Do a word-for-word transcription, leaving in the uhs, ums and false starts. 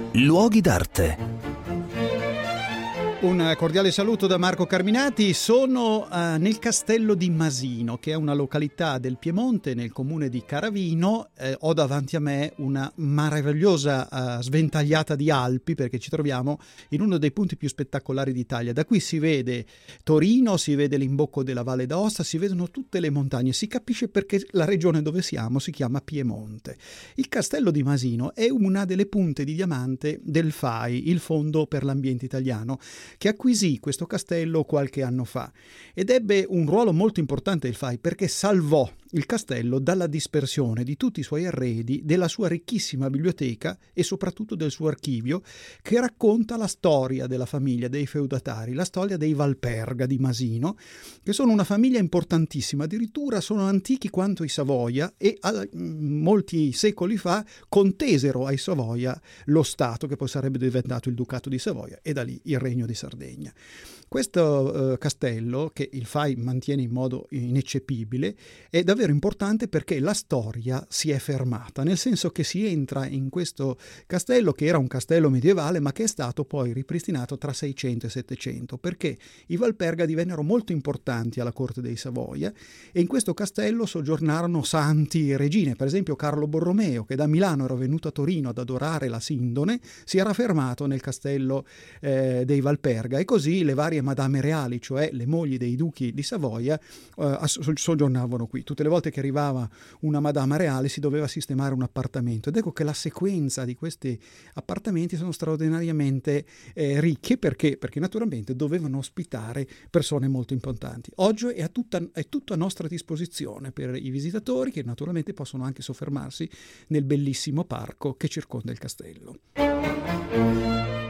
Luoghi d'arte. Un cordiale saluto da Marco Carminati. Sono uh, nel castello di Masino, che è una località del Piemonte, nel comune di Caravino. Eh, ho davanti a me una meravigliosa uh, sventagliata di Alpi, perché ci troviamo in uno dei punti più spettacolari d'Italia. Da qui si vede Torino, si vede l'imbocco della Valle d'Aosta, si vedono tutte le montagne. Si capisce perché la regione dove siamo si chiama Piemonte. Il castello di Masino è una delle punte di diamante del F A I, il Fondo per l'Ambiente Italiano, che acquisì questo castello qualche anno fa ed ebbe un ruolo molto importante il F A I perché salvò il castello dalla dispersione di tutti i suoi arredi, della sua ricchissima biblioteca e soprattutto del suo archivio, che racconta la storia della famiglia dei feudatari, la storia dei Valperga di Masino, che sono una famiglia importantissima, addirittura sono antichi quanto i Savoia e a, molti secoli fa contesero ai Savoia lo Stato che poi sarebbe diventato il Ducato di Savoia e da lì il Regno di Sardegna. Questo eh, castello, che il F A I mantiene in modo ineccepibile, è davvero importante perché la storia si è fermata, nel senso che si entra in questo castello, che era un castello medievale, ma che è stato poi ripristinato tra seicento e settecento, perché i Valperga divennero molto importanti alla corte dei Savoia e in questo castello soggiornarono santi e regine. Per esempio Carlo Borromeo, che da Milano era venuto a Torino ad adorare la Sindone, si era fermato nel castello eh, dei Valperga, e così le varie madame reali, cioè le mogli dei duchi di Savoia, eh, soggiornavano qui. Tutte le volte che arrivava una madama reale si doveva sistemare un appartamento, ed ecco che la sequenza di questi appartamenti sono straordinariamente eh, ricche. Perché? Perché naturalmente dovevano ospitare persone molto importanti. Oggi è, a tutta, è tutto a nostra disposizione per i visitatori, che naturalmente possono anche soffermarsi nel bellissimo parco che circonda il castello.